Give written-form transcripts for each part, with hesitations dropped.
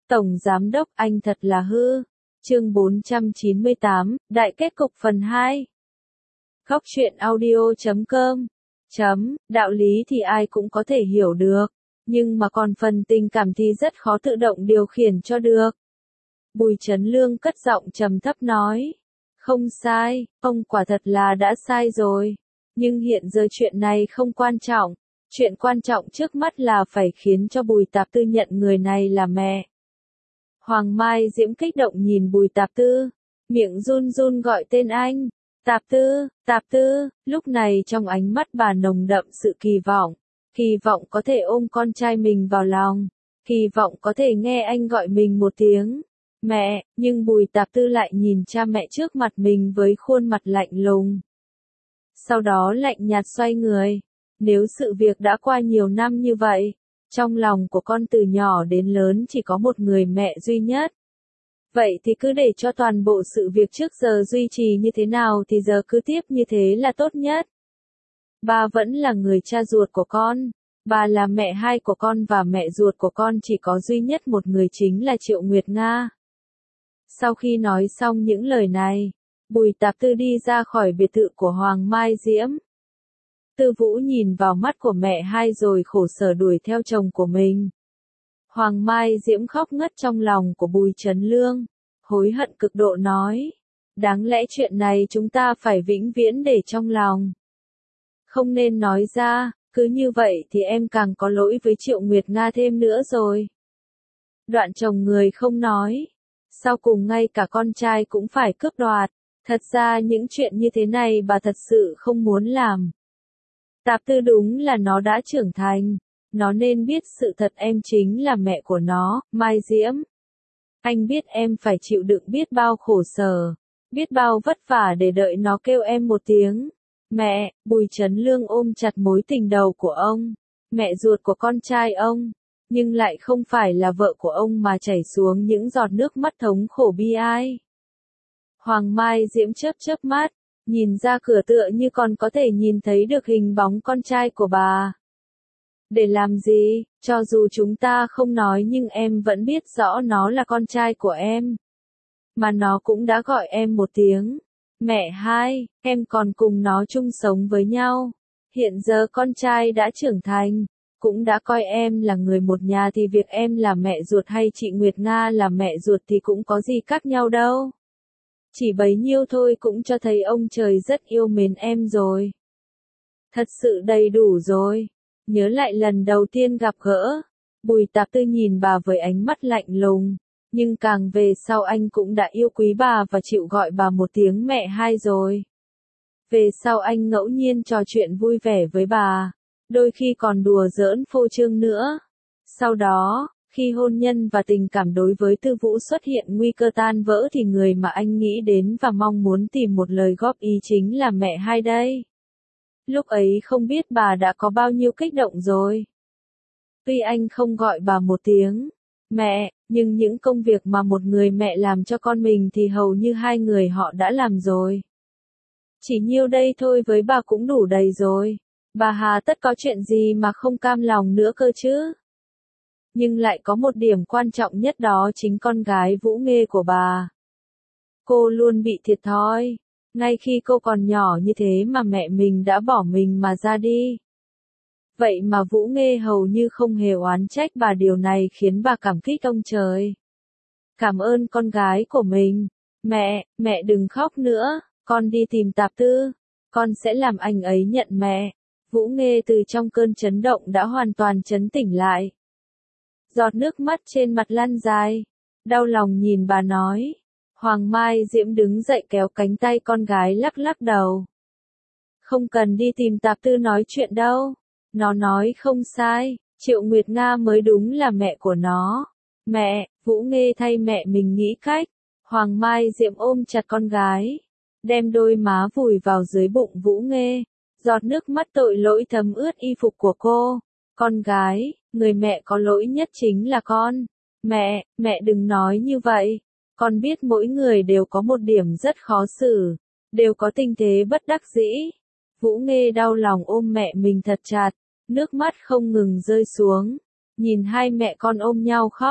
Tổng Giám đốc anh thật là hư. Chương 498, Đại kết cục phần 2. Góc truyện audio.com. Đạo lý thì ai cũng có thể hiểu được, nhưng mà còn phần tình cảm thì rất khó tự động điều khiển cho được. Bùi Chấn Lương cất giọng trầm thấp nói. Không sai, ông quả thật là đã sai rồi. Nhưng hiện giờ chuyện này không quan trọng. Chuyện quan trọng trước mắt là phải khiến cho Bùi Tạp Tư nhận người này là mẹ. Hoàng Mai Diễm kích động nhìn Bùi Tạp Tư, miệng run run gọi tên anh. Tạp Tư, lúc này trong ánh mắt bà nồng đậm sự kỳ vọng có thể ôm con trai mình vào lòng, kỳ vọng có thể nghe anh gọi mình một tiếng mẹ, nhưng Bùi Tạp Tư lại nhìn cha mẹ trước mặt mình với khuôn mặt lạnh lùng. Sau đó lạnh nhạt xoay người. Nếu sự việc đã qua nhiều năm như vậy, trong lòng của con từ nhỏ đến lớn chỉ có một người mẹ duy nhất. Vậy thì cứ để cho toàn bộ sự việc trước giờ duy trì như thế nào thì giờ cứ tiếp như thế là tốt nhất. Ba vẫn là người cha ruột của con, bà là mẹ hai của con và mẹ ruột của con chỉ có duy nhất một người chính là Triệu Nguyệt Nga. Sau khi nói xong những lời này, Bùi Tạp Tư đi ra khỏi biệt thự của Hoàng Mai Diễm. Tư Vũ nhìn vào mắt của mẹ hai rồi khổ sở đuổi theo chồng của mình. Hoàng Mai Diễm khóc ngất trong lòng của Bùi Chấn Lương, hối hận cực độ nói. Đáng lẽ chuyện này chúng ta phải vĩnh viễn để trong lòng. Không nên nói ra, cứ như vậy thì em càng có lỗi với Triệu Nguyệt Nga thêm nữa rồi. Đoạn chồng người không nói. Sau cùng ngay cả con trai cũng phải cướp đoạt. Thật ra những chuyện như thế này bà thật sự không muốn làm. Tạp Tư đúng là nó đã trưởng thành. Nó nên biết sự thật em chính là mẹ của nó, Mai Diễm. Anh biết em phải chịu đựng biết bao khổ sở, biết bao vất vả để đợi nó kêu em một tiếng. Mẹ, Bùi Chấn Lương ôm chặt mối tình đầu của ông, mẹ ruột của con trai ông, nhưng lại không phải là vợ của ông mà chảy xuống những giọt nước mắt thống khổ bi ai. Hoàng Mai Diễm chớp mắt, nhìn ra cửa tựa như còn có thể nhìn thấy được hình bóng con trai của bà. Để làm gì, cho dù chúng ta không nói nhưng em vẫn biết rõ nó là con trai của em. Mà nó cũng đã gọi em một tiếng. Mẹ hai, em còn cùng nó chung sống với nhau. Hiện giờ con trai đã trưởng thành, cũng đã coi em là người một nhà thì việc em là mẹ ruột hay chị Nguyệt Nga là mẹ ruột thì cũng có gì khác nhau đâu. Chỉ bấy nhiêu thôi cũng cho thấy ông trời rất yêu mến em rồi. Thật sự đầy đủ rồi. Nhớ lại lần đầu tiên gặp gỡ, Bùi Tạp Tư nhìn bà với ánh mắt lạnh lùng, nhưng càng về sau anh cũng đã yêu quý bà và chịu gọi bà một tiếng mẹ hai rồi. Về sau anh ngẫu nhiên trò chuyện vui vẻ với bà, đôi khi còn đùa giỡn phô trương nữa. Sau đó, khi hôn nhân và tình cảm đối với Tư Vũ xuất hiện nguy cơ tan vỡ thì người mà anh nghĩ đến và mong muốn tìm một lời góp ý chính là mẹ hai đây. Lúc ấy không biết bà đã có bao nhiêu kích động rồi. Tuy anh không gọi bà một tiếng mẹ, nhưng những công việc mà một người mẹ làm cho con mình thì hầu như hai người họ đã làm rồi. Chỉ nhiêu đây thôi với bà cũng đủ đầy rồi. Bà hà tất có chuyện gì mà không cam lòng nữa cơ chứ. Nhưng lại có một điểm quan trọng nhất đó chính con gái Vũ Nghê của bà. Cô luôn bị thiệt thòi. Ngay khi cô còn nhỏ như thế mà mẹ mình đã bỏ mình mà ra đi. Vậy mà Vũ Nghê hầu như không hề oán trách bà, điều này khiến bà cảm kích ông trời. Cảm ơn con gái của mình. Mẹ đừng khóc nữa, con đi tìm Tạp Tư. Con sẽ làm anh ấy nhận mẹ. Vũ Nghê từ trong cơn chấn động đã hoàn toàn chấn tỉnh lại. Giọt nước mắt trên mặt lăn dài. Đau lòng nhìn bà nói. Hoàng Mai Diễm đứng dậy kéo cánh tay con gái lắc đầu. Không cần đi tìm Tạp Tư nói chuyện đâu. Nó nói không sai, Triệu Nguyệt Nga mới đúng là mẹ của nó. Mẹ, Vũ Nghê thay mẹ mình nghĩ cách. Hoàng Mai Diễm ôm chặt con gái, đem đôi má vùi vào dưới bụng Vũ Nghê. Giọt nước mắt tội lỗi thấm ướt y phục của cô. Con gái, người mẹ có lỗi nhất chính là con. Mẹ đừng nói như vậy. Con biết mỗi người đều có một điểm rất khó xử, đều có tình thế bất đắc dĩ. Vũ Nghê đau lòng ôm mẹ mình thật chặt, nước mắt không ngừng rơi xuống. Nhìn hai mẹ con ôm nhau khóc,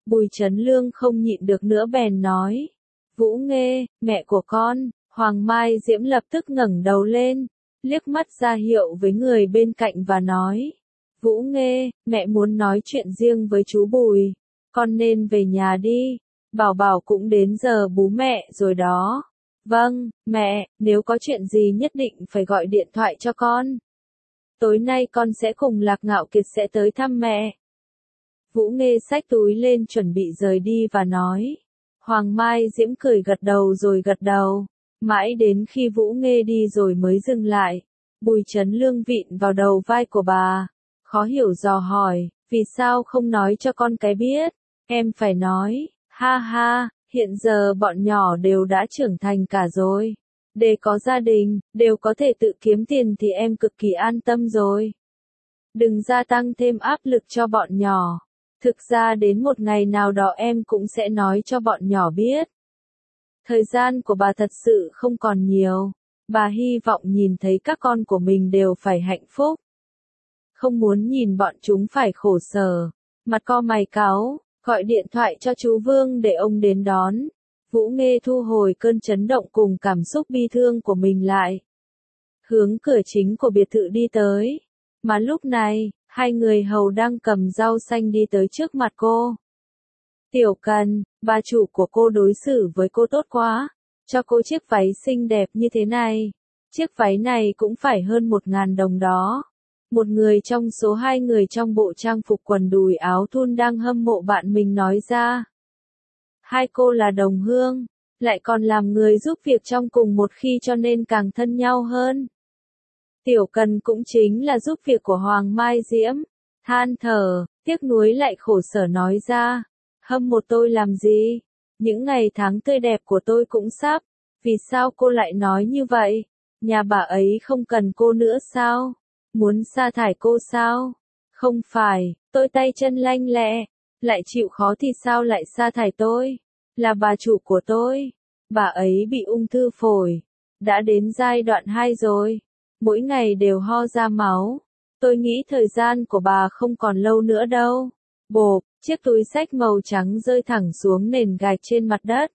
Bùi Chấn Lương không nhịn được nữa bèn nói. Vũ Nghê, mẹ của con. Hoàng Mai Diễm lập tức ngẩng đầu lên, liếc mắt ra hiệu với người bên cạnh và nói. Vũ Nghê, mẹ muốn nói chuyện riêng với chú Bùi. Con nên về nhà đi. Bảo Bảo cũng đến giờ bú mẹ rồi đó. Vâng, mẹ, nếu có chuyện gì nhất định phải gọi điện thoại cho con. Tối nay con sẽ cùng Lạc Ngạo Kiệt sẽ tới thăm mẹ. Vũ Nghê xách túi lên chuẩn bị rời đi và nói. Hoàng Mai Diễm cười gật đầu rồi gật đầu. Mãi đến khi Vũ Nghê đi rồi mới dừng lại. Bùi Chấn Lương vịn vào đầu vai của bà. Khó hiểu dò hỏi, vì sao không nói cho con cái biết? Em phải nói, ha ha, hiện giờ bọn nhỏ đều đã trưởng thành cả rồi. Để có gia đình, đều có thể tự kiếm tiền thì em cực kỳ an tâm rồi. Đừng gia tăng thêm áp lực cho bọn nhỏ. Thực ra đến một ngày nào đó em cũng sẽ nói cho bọn nhỏ biết. Thời gian của bà thật sự không còn nhiều. Bà hy vọng nhìn thấy các con của mình đều phải hạnh phúc. Không muốn nhìn bọn chúng phải khổ sở. Mặt co mày cáu, gọi điện thoại cho chú Vương để ông đến đón. Vũ Nghê thu hồi cơn chấn động cùng cảm xúc bi thương của mình lại. Hướng cửa chính của biệt thự đi tới. Mà lúc này, hai người hầu đang cầm rau xanh đi tới trước mặt cô. Tiểu Cần, bà chủ của cô đối xử với cô tốt quá. Cho cô chiếc váy xinh đẹp như thế này. Chiếc váy này cũng phải hơn 1.000 đồng đó. Một người trong số hai người trong bộ trang phục quần đùi áo thun đang hâm mộ bạn mình nói ra. Hai cô là đồng hương, lại còn làm người giúp việc trong cùng một khi cho nên càng thân nhau hơn. Tiểu Cần cũng chính là giúp việc của Hoàng Mai Diễm. Than thở, tiếc nuối lại khổ sở nói ra. Hâm mộ tôi làm gì? Những ngày tháng tươi đẹp của tôi cũng sắp. Vì sao cô lại nói như vậy? Nhà bà ấy không cần cô nữa sao? Muốn sa thải cô sao? Không phải, tôi tay chân lanh lẹ. Lại chịu khó thì sao lại sa thải tôi? Là bà chủ của tôi. Bà ấy bị ung thư phổi. Đã đến giai đoạn 2 rồi. Mỗi ngày đều ho ra máu. Tôi nghĩ thời gian của bà không còn lâu nữa đâu. Bộp, chiếc túi xách màu trắng rơi thẳng xuống nền gạch trên mặt đất.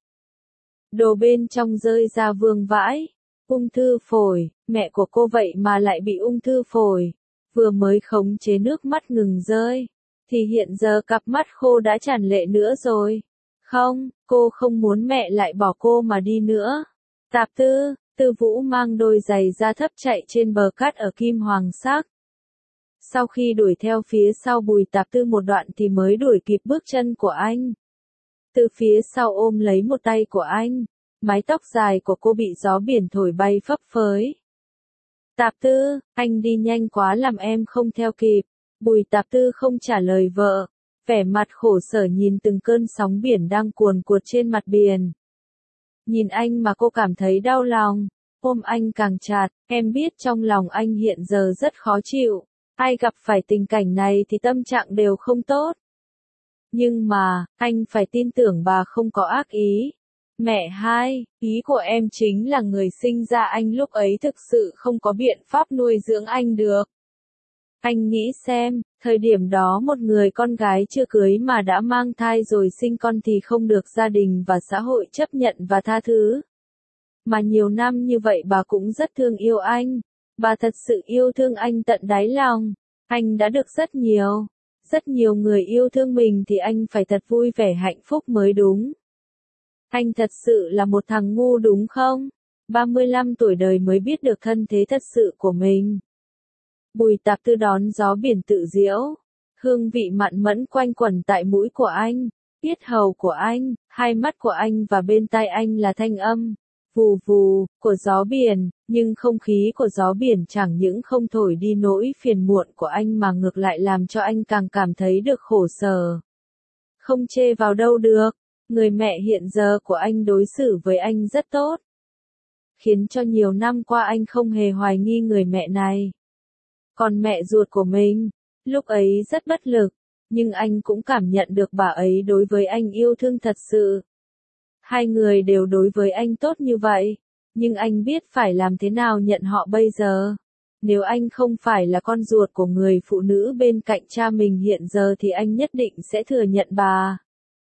Đồ bên trong rơi ra vương vãi. Ung thư phổi, mẹ của cô vậy mà lại bị ung thư phổi. Vừa mới khống chế nước mắt ngừng rơi. Thì hiện giờ cặp mắt khô đã tràn lệ nữa rồi. Không, cô không muốn mẹ lại bỏ cô mà đi nữa. Tạp Tư, Tư Vũ mang đôi giày da thấp chạy trên bờ cát ở Kim Hoàng Sắc. Sau khi đuổi theo phía sau Bùi Tạp Tư một đoạn thì mới đuổi kịp bước chân của anh. Từ phía sau ôm lấy một tay của anh. Mái tóc dài của cô bị gió biển thổi bay phấp phới. Tạp Tư, anh đi nhanh quá làm em không theo kịp. Bùi Tạp Tư không trả lời vợ. Vẻ mặt khổ sở nhìn từng cơn sóng biển đang cuồn cuộn trên mặt biển. Nhìn anh mà cô cảm thấy đau lòng. Ôm anh càng chặt, em biết trong lòng anh hiện giờ rất khó chịu. Ai gặp phải tình cảnh này thì tâm trạng đều không tốt. Nhưng mà, anh phải tin tưởng bà không có ác ý. Mẹ hai, ý của em chính là người sinh ra anh lúc ấy thực sự không có biện pháp nuôi dưỡng anh được. Anh nghĩ xem, thời điểm đó một người con gái chưa cưới mà đã mang thai rồi sinh con thì không được gia đình và xã hội chấp nhận và tha thứ. Mà nhiều năm như vậy bà cũng rất thương yêu anh. Bà thật sự yêu thương anh tận đáy lòng. Anh đã được rất nhiều người yêu thương mình thì anh phải thật vui vẻ hạnh phúc mới đúng. Anh thật sự là một thằng ngu đúng không? 35 tuổi đời mới biết được thân thế thật sự của mình. Bùi Tạp Tư đón gió biển tự diễu. Hương vị mặn mẫn quanh quẩn tại mũi của anh, yết hầu của anh, hai mắt của anh và bên tai anh là thanh âm vù vù của gió biển, nhưng không khí của gió biển chẳng những không thổi đi nỗi phiền muộn của anh mà ngược lại làm cho anh càng cảm thấy được khổ sở. Không chê vào đâu được, người mẹ hiện giờ của anh đối xử với anh rất tốt. Khiến cho nhiều năm qua anh không hề hoài nghi người mẹ này. Còn mẹ ruột của mình, lúc ấy rất bất lực, nhưng anh cũng cảm nhận được bà ấy đối với anh yêu thương thật sự. Hai người đều đối với anh tốt như vậy, nhưng anh biết phải làm thế nào nhận họ bây giờ. Nếu anh không phải là con ruột của người phụ nữ bên cạnh cha mình hiện giờ thì anh nhất định sẽ thừa nhận bà.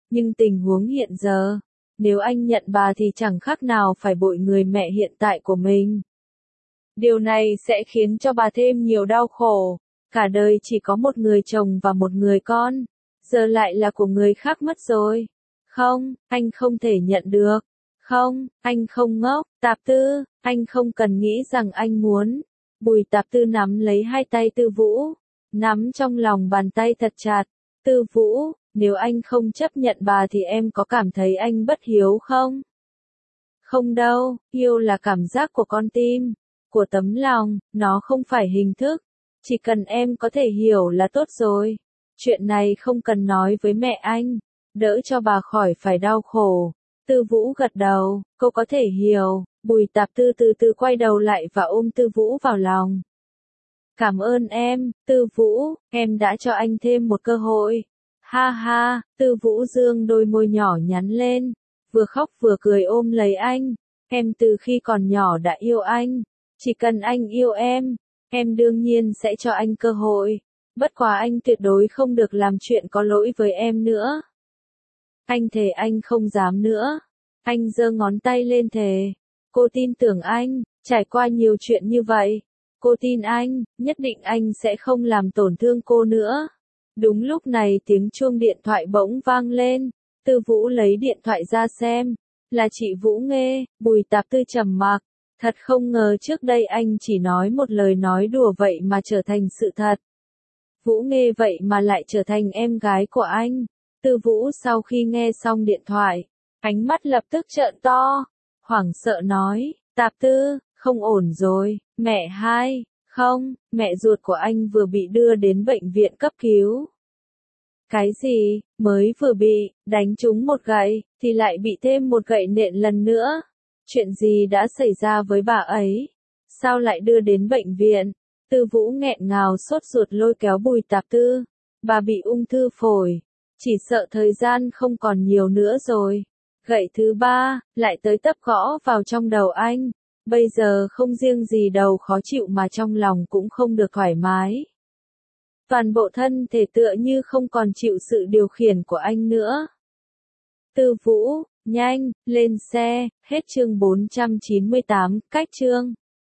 Nhưng tình huống hiện giờ, nếu anh nhận bà thì chẳng khác nào phải bội người mẹ hiện tại của mình. Điều này sẽ khiến cho bà thêm nhiều đau khổ. Cả đời chỉ có một người chồng và một người con, giờ lại là của người khác mất rồi. Không, anh không thể nhận được. Không, anh không ngốc. Tạp Tư, anh không cần nghĩ rằng anh muốn. Bùi Tạp Tư nắm lấy hai tay Tư Vũ, nắm trong lòng bàn tay thật chặt. Tư Vũ, nếu anh không chấp nhận bà thì em có cảm thấy anh bất hiếu không? Không đâu, yêu là cảm giác của con tim, của tấm lòng, nó không phải hình thức. Chỉ cần em có thể hiểu là tốt rồi. Chuyện này không cần nói với mẹ anh, đỡ cho bà khỏi phải đau khổ. Tư Vũ gật đầu, cô có thể hiểu. Bùi Tạp Tư từ từ quay đầu lại và ôm Tư Vũ vào lòng. Cảm ơn em, Tư Vũ, em đã cho anh thêm một cơ hội. Ha ha, Tư Vũ dương đôi môi nhỏ nhắn lên, vừa khóc vừa cười ôm lấy anh. Em từ khi còn nhỏ đã yêu anh, chỉ cần anh yêu em đương nhiên sẽ cho anh cơ hội. Bất quá anh tuyệt đối không được làm chuyện có lỗi với em nữa. Anh thề anh không dám nữa. Anh giơ ngón tay lên thề. Cô tin tưởng anh, trải qua nhiều chuyện như vậy. Cô tin anh, nhất định anh sẽ không làm tổn thương cô nữa. Đúng lúc này tiếng chuông điện thoại bỗng vang lên. Tư Vũ lấy điện thoại ra xem. Là chị Vũ Nghê. Bùi Tạp Tư trầm mặc. Thật không ngờ trước đây anh chỉ nói một lời nói đùa vậy mà trở thành sự thật. Vũ Nghê vậy mà lại trở thành em gái của anh. Tư Vũ sau khi nghe xong điện thoại, ánh mắt lập tức trợn to, hoảng sợ nói, Tạp Tư, không ổn rồi, mẹ hai, không, mẹ ruột của anh vừa bị đưa đến bệnh viện cấp cứu. Cái gì, mới vừa bị, đánh trúng một gậy, thì lại bị thêm một gậy nện lần nữa. Chuyện gì đã xảy ra với bà ấy? Sao lại đưa đến bệnh viện? Tư Vũ nghẹn ngào sốt ruột lôi kéo Bùi Tạp Tư. Bà bị ung thư phổi. Chỉ sợ thời gian không còn nhiều nữa rồi. Gậy thứ ba, lại tới tấp gõ vào trong đầu anh. Bây giờ không riêng gì đầu khó chịu mà trong lòng cũng không được thoải mái. Toàn bộ thân thể tựa như không còn chịu sự điều khiển của anh nữa. Tư Vũ, nhanh, lên xe, hết chương 498, cách chương.